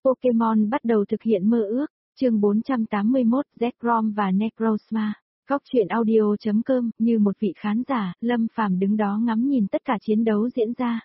Pokemon bắt đầu thực hiện mơ ước, chương 481, Zekrom và Necrozma. Góc truyện audio.com, như một vị khán giả, Lâm Phàm đứng đó ngắm nhìn tất cả chiến đấu diễn ra.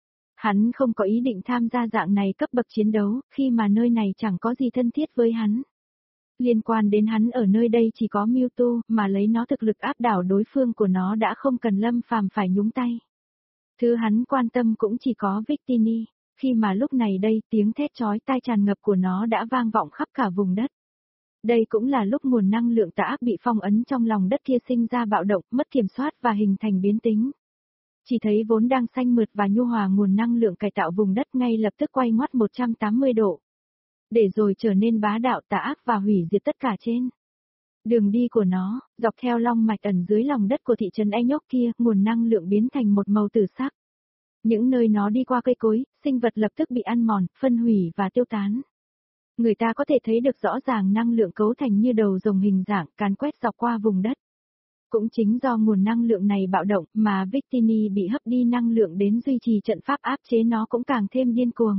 Hắn không có ý định tham gia dạng này cấp bậc chiến đấu, khi mà nơi này chẳng có gì thân thiết với hắn. Liên quan đến hắn ở nơi đây chỉ có Mewtwo, mà lấy nó thực lực áp đảo đối phương của nó đã không cần Lâm Phàm phải nhúng tay. Thứ hắn quan tâm cũng chỉ có Victini, khi mà lúc này đây tiếng thét chói tai tràn ngập của nó đã vang vọng khắp cả vùng đất. Đây cũng là lúc nguồn năng lượng tà ác bị phong ấn trong lòng đất kia sinh ra bạo động, mất kiểm soát và hình thành biến tính. Chỉ thấy vốn đang xanh mượt và nhu hòa nguồn năng lượng cải tạo vùng đất ngay lập tức quay ngoắt 180 độ. Để rồi trở nên bá đạo tà ác và hủy diệt tất cả trên. Đường đi của nó, dọc theo long mạch ẩn dưới lòng đất của thị trấn Enyok kia, nguồn năng lượng biến thành một màu tử sắc. Những nơi nó đi qua cây cối, sinh vật lập tức bị ăn mòn, phân hủy và tiêu tán. Người ta có thể thấy được rõ ràng năng lượng cấu thành như đầu rồng hình dạng càn quét dọc qua vùng đất. Cũng chính do nguồn năng lượng này bạo động mà Victini bị hấp đi năng lượng đến duy trì trận pháp áp chế nó cũng càng thêm điên cuồng.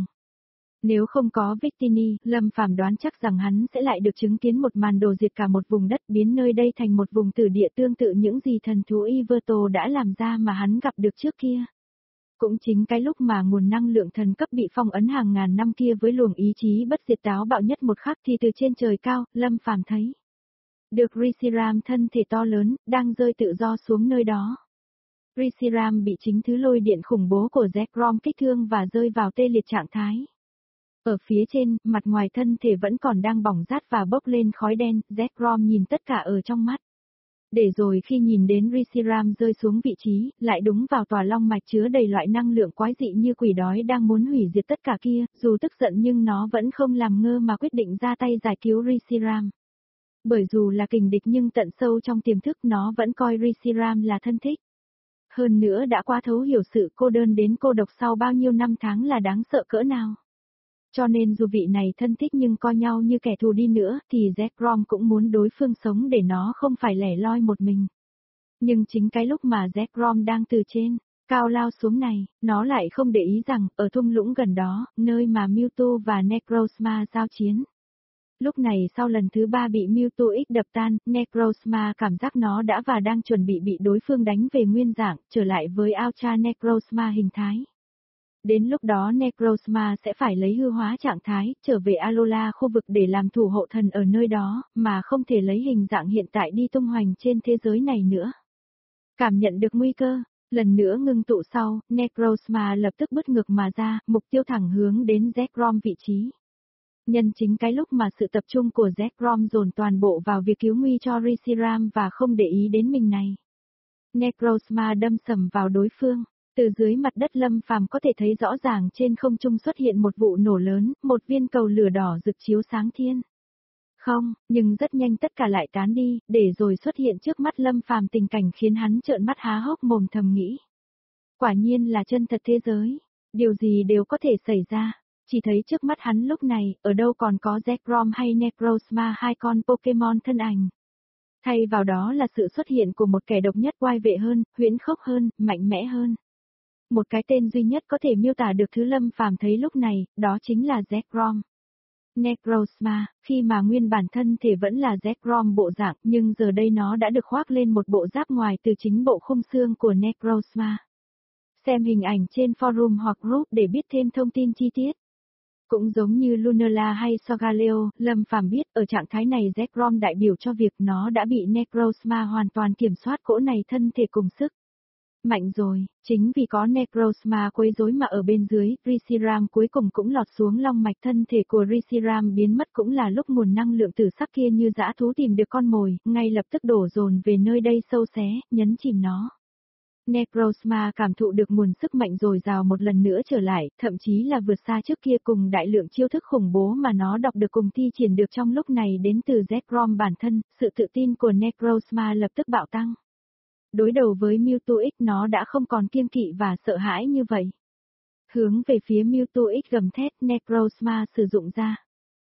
Nếu không có Victini, Lâm Phàm đoán chắc rằng hắn sẽ lại được chứng kiến một màn đồ diệt cả một vùng đất, biến nơi đây thành một vùng tử địa tương tự những gì thần thú Yveltal đã làm ra mà hắn gặp được trước kia. Cũng chính cái lúc mà nguồn năng lượng thần cấp bị phong ấn hàng ngàn năm kia với luồng ý chí bất diệt táo bạo nhất một khắc thì từ trên trời cao, Lâm Phàm thấy được Reshiram thân thể to lớn, đang rơi tự do xuống nơi đó. Reshiram bị chính thứ lôi điện khủng bố của Zekrom kích thương và rơi vào tê liệt trạng thái. Ở phía trên, mặt ngoài thân thể vẫn còn đang bỏng rát và bốc lên khói đen, Zekrom nhìn tất cả ở trong mắt. Để rồi khi nhìn đến Reshiram rơi xuống vị trí, lại đúng vào tòa long mạch chứa đầy loại năng lượng quái dị như quỷ đói đang muốn hủy diệt tất cả kia, dù tức giận nhưng nó vẫn không làm ngơ mà quyết định ra tay giải cứu Reshiram. Bởi dù là kình địch nhưng tận sâu trong tiềm thức nó vẫn coi Reshiram là thân thích. Hơn nữa đã qua thấu hiểu sự cô đơn đến cô độc sau bao nhiêu năm tháng là đáng sợ cỡ nào. Cho nên dù vị này thân thích nhưng coi nhau như kẻ thù đi nữa thì Zekrom cũng muốn đối phương sống để nó không phải lẻ loi một mình. Nhưng chính cái lúc mà Zekrom đang từ trên cao lao xuống này, nó lại không để ý rằng ở thung lũng gần đó, nơi mà Mewtwo và Necrozma giao chiến. Lúc này sau lần thứ 3 bị Mewtwo X đập tan, Necrozma cảm giác nó đã và đang chuẩn bị đối phương đánh về nguyên dạng, trở lại với Ultra Necrozma hình thái. Đến lúc đó Necrozma sẽ phải lấy hư hóa trạng thái, trở về Alola khu vực để làm thủ hộ thần ở nơi đó, mà không thể lấy hình dạng hiện tại đi tung hoành trên thế giới này nữa. Cảm nhận được nguy cơ, lần nữa ngưng tụ sau, Necrozma lập tức bứt ngược mà ra, mục tiêu thẳng hướng đến Zekrom vị trí. Nhân chính cái lúc mà sự tập trung của Zekrom dồn toàn bộ vào việc cứu nguy cho Reshiram và không để ý đến mình này. Necrozma đâm sầm vào đối phương. Từ dưới mặt đất Lâm Phàm có thể thấy rõ ràng trên không trung xuất hiện một vụ nổ lớn, một viên cầu lửa đỏ rực chiếu sáng thiên. Không, nhưng rất nhanh tất cả lại tán đi, để rồi xuất hiện trước mắt Lâm Phàm tình cảnh khiến hắn trợn mắt há hốc mồm thầm nghĩ. Quả nhiên là chân thật thế giới, điều gì đều có thể xảy ra. Chỉ thấy trước mắt hắn lúc này, ở đâu còn có Zekrom hay Necrozma hai con Pokemon thân ảnh. Thay vào đó là sự xuất hiện của một kẻ độc nhất oai vệ hơn, huyễn khốc hơn, mạnh mẽ hơn. Một cái tên duy nhất có thể miêu tả được thứ Lâm Phàm thấy lúc này, đó chính là Zekrom. Necrozma, khi mà nguyên bản thân thể vẫn là Zekrom bộ dạng, nhưng giờ đây nó đã được khoác lên một bộ giáp ngoài từ chính bộ khung xương của Necrozma. Xem hình ảnh trên forum hoặc group để biết thêm thông tin chi tiết. Cũng giống như Lunala hay Solgaleo, Lâm Phàm biết ở trạng thái này Zekrom đại biểu cho việc nó đã bị Necrozma hoàn toàn kiểm soát cỗ này thân thể cùng sức. Mạnh rồi, chính vì có Necrozma quấy rối mà ở bên dưới, Reshiram cuối cùng cũng lọt xuống long mạch thân thể của Reshiram biến mất cũng là lúc nguồn năng lượng tử sắc kia như dã thú tìm được con mồi, ngay lập tức đổ dồn về nơi đây sâu xé, nhấn chìm nó. Necrozma cảm thụ được nguồn sức mạnh dồi dào một lần nữa trở lại, thậm chí là vượt xa trước kia cùng đại lượng chiêu thức khủng bố mà nó đọc được cùng thi triển được trong lúc này đến từ Zekrom bản thân, sự tự tin của Necrozma lập tức bạo tăng. Đối đầu với Mewtwo X nó đã không còn kiêng kỵ và sợ hãi như vậy. Hướng về phía Mewtwo X gầm thét Necrozma sử dụng ra.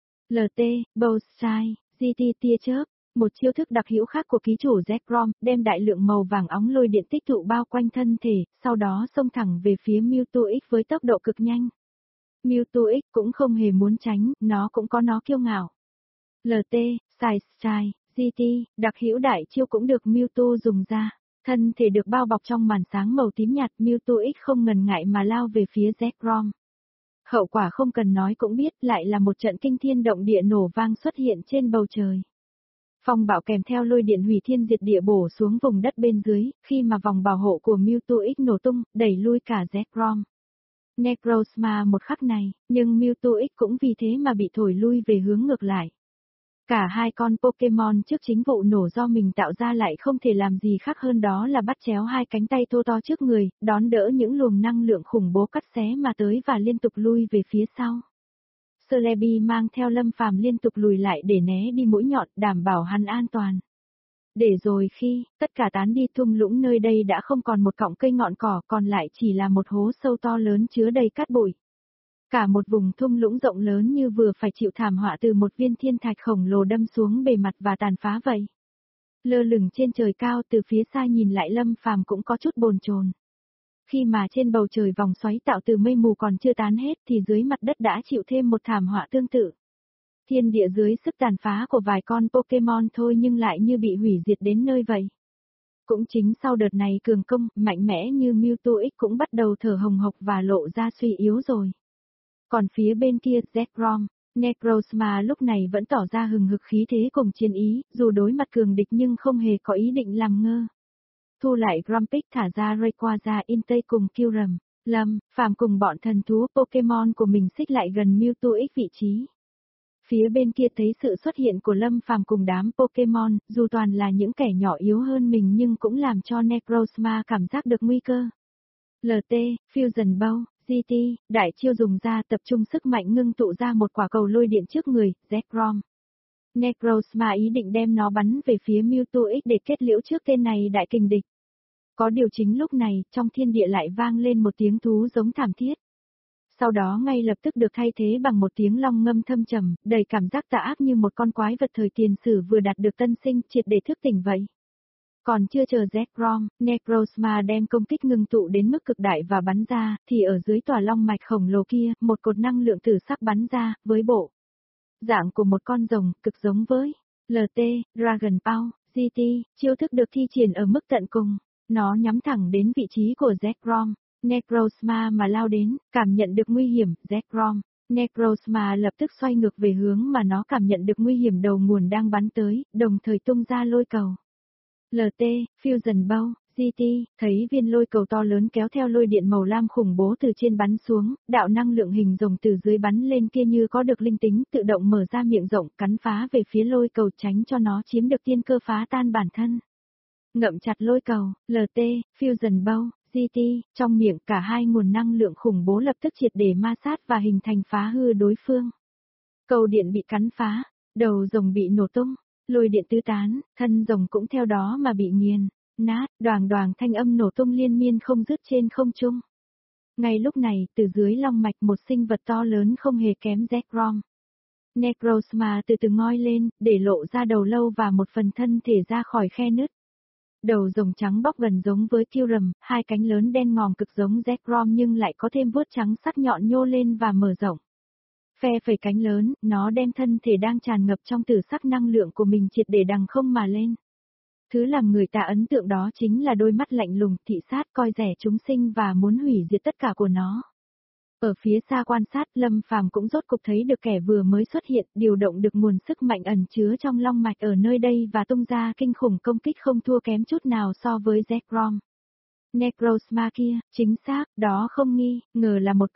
LT, Bowstyle, GT tia chớp, một chiêu thức đặc hữu khác của ký chủ Zekrom, đem đại lượng màu vàng óng lôi điện tích tụ bao quanh thân thể, sau đó xông thẳng về phía Mewtwo X với tốc độ cực nhanh. Mewtwo X cũng không hề muốn tránh, nó cũng có nó kiêu ngạo. LT, Side Strike, GT, đặc hữu đại chiêu cũng được Mewtwo dùng ra. Thân thể được bao bọc trong màn sáng màu tím nhạt, Mewtwo X không ngần ngại mà lao về phía Zekrom. Hậu quả không cần nói cũng biết, lại là một trận kinh thiên động địa nổ vang xuất hiện trên bầu trời. Phong bạo kèm theo lôi điện hủy thiên diệt địa bổ xuống vùng đất bên dưới, khi mà vòng bảo hộ của Mewtwo X nổ tung, đẩy lui cả Zekrom. Necrozma một khắc này, nhưng Mewtwo X cũng vì thế mà bị thổi lui về hướng ngược lại. Cả hai con Pokémon trước chính vụ nổ do mình tạo ra lại không thể làm gì khác hơn đó là bắt chéo hai cánh tay thô to trước người, đón đỡ những luồng năng lượng khủng bố cắt xé mà tới và liên tục lui về phía sau. Celebi mang theo Lâm Phàm liên tục lùi lại để né đi mũi nhọn, đảm bảo hắn an toàn. Để rồi khi tất cả tán đi, thung lũng nơi đây đã không còn một cọng cây ngọn cỏ, còn lại chỉ là một hố sâu to lớn chứa đầy cát bụi. Cả một vùng thung lũng rộng lớn như vừa phải chịu thảm họa từ một viên thiên thạch khổng lồ đâm xuống bề mặt và tàn phá vậy. Lơ lửng trên trời cao, từ phía xa nhìn lại Lâm Phàm cũng có chút bồn chồn. Khi mà trên bầu trời vòng xoáy tạo từ mây mù còn chưa tán hết thì dưới mặt đất đã chịu thêm một thảm họa tương tự. Thiên địa dưới sức tàn phá của vài con Pokémon thôi nhưng lại như bị hủy diệt đến nơi vậy. Cũng chính sau đợt này cường công, mạnh mẽ như Mewtwo X cũng bắt đầu thở hồng hộc và lộ ra suy yếu rồi. Còn phía bên kia, Zekrom, Necrozma lúc này vẫn tỏ ra hừng hực khí thế cùng chiến ý, dù đối mặt cường địch nhưng không hề có ý định làm ngơ. Thu lại Grumpig, thả ra Rayquaza, Entei cùng Kyurem, Lâm Phàm cùng bọn thần thú Pokémon của mình xích lại gần Mewtwo X vị trí. Phía bên kia thấy sự xuất hiện của Lâm Phàm cùng đám Pokémon, dù toàn là những kẻ nhỏ yếu hơn mình nhưng cũng làm cho Necrozma cảm giác được nguy cơ. LT, Fusion Bow, GT, đại chiêu dùng ra tập trung sức mạnh ngưng tụ ra một quả cầu lôi điện trước người, Zekrom. Necrozma ý định đem nó bắn về phía Mewtwo X để kết liễu trước tên này đại kình địch. Có điều chính lúc này, trong thiên địa lại vang lên một tiếng thú giống thảm thiết. Sau đó ngay lập tức được thay thế bằng một tiếng long ngâm thâm trầm, đầy cảm giác tà ác như một con quái vật thời tiền sử vừa đạt được tân sinh, triệt để thức tỉnh vậy. Còn chưa chờ Zekrom, Necrozma đem công kích ngưng tụ đến mức cực đại và bắn ra, thì ở dưới tòa long mạch khổng lồ kia, một cột năng lượng tử sắc bắn ra, với bộ dạng của một con rồng, cực giống với LT, Dragon Ball, GT, chiêu thức được thi triển ở mức tận cùng. Nó nhắm thẳng đến vị trí của Zekrom, Necrozma mà lao đến, cảm nhận được nguy hiểm, Zekrom. Necrozma lập tức xoay ngược về hướng mà nó cảm nhận được nguy hiểm đầu nguồn đang bắn tới, đồng thời tung ra lôi cầu. LT, Fusion Bow, GT, thấy viên lôi cầu to lớn kéo theo lôi điện màu lam khủng bố từ trên bắn xuống, đạo năng lượng hình rồng từ dưới bắn lên kia như có được linh tính, tự động mở ra miệng rộng cắn phá về phía lôi cầu tránh cho nó chiếm được tiên cơ phá tan bản thân. Ngậm chặt lôi cầu, LT, Fusion Bow, GT, trong miệng cả hai nguồn năng lượng khủng bố lập tức triệt để ma sát và hình thành phá hư đối phương. Cầu điện bị cắn phá, đầu rồng bị nổ tung. Lôi điện tứ tán, thân rồng cũng theo đó mà bị nghiền nát, đoàng đoàng thanh âm nổ tung liên miên không dứt trên không trung. Ngay lúc này, từ dưới long mạch một sinh vật to lớn không hề kém Zekrom. Necrozma từ từ ngoi lên, để lộ ra đầu lâu và một phần thân thể ra khỏi khe nứt. Đầu rồng trắng bóc gần giống với Kyurem, hai cánh lớn đen ngòm cực giống Zekrom nhưng lại có thêm vuốt trắng sắc nhọn nhô lên và mở rộng. Phe phẩy cánh lớn, nó đem thân thể đang tràn ngập trong tử sắc năng lượng của mình triệt để đằng không mà lên. Thứ làm người ta ấn tượng đó chính là đôi mắt lạnh lùng, thị sát coi rẻ chúng sinh và muốn hủy diệt tất cả của nó. Ở phía xa quan sát, Lâm Phàm cũng rốt cục thấy được kẻ vừa mới xuất hiện, điều động được nguồn sức mạnh ẩn chứa trong long mạch ở nơi đây và tung ra kinh khủng công kích không thua kém chút nào so với Zekrom. Necrozma kia, chính xác, đó không nghi ngờ là một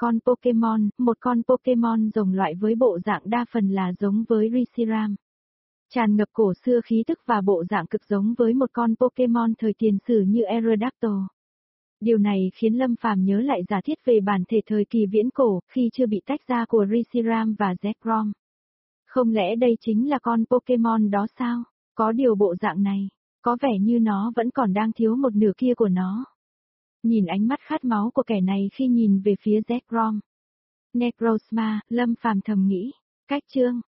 con Pokémon rồng loại với bộ dạng đa phần là giống với Reshiram. Tràn ngập cổ xưa khí tức và bộ dạng cực giống với một con Pokémon thời tiền sử như Aerodactyl. Điều này khiến Lâm Phàm nhớ lại giả thiết về bản thể thời kỳ viễn cổ, khi chưa bị tách ra của Reshiram và Zekrom. Không lẽ đây chính là con Pokémon đó sao? Có điều bộ dạng này, có vẻ như nó vẫn còn đang thiếu một nửa kia của nó. Nhìn ánh mắt khát máu của kẻ này khi nhìn về phía Zekrom. Necrozma, Lâm Phàm thầm nghĩ. Cách chương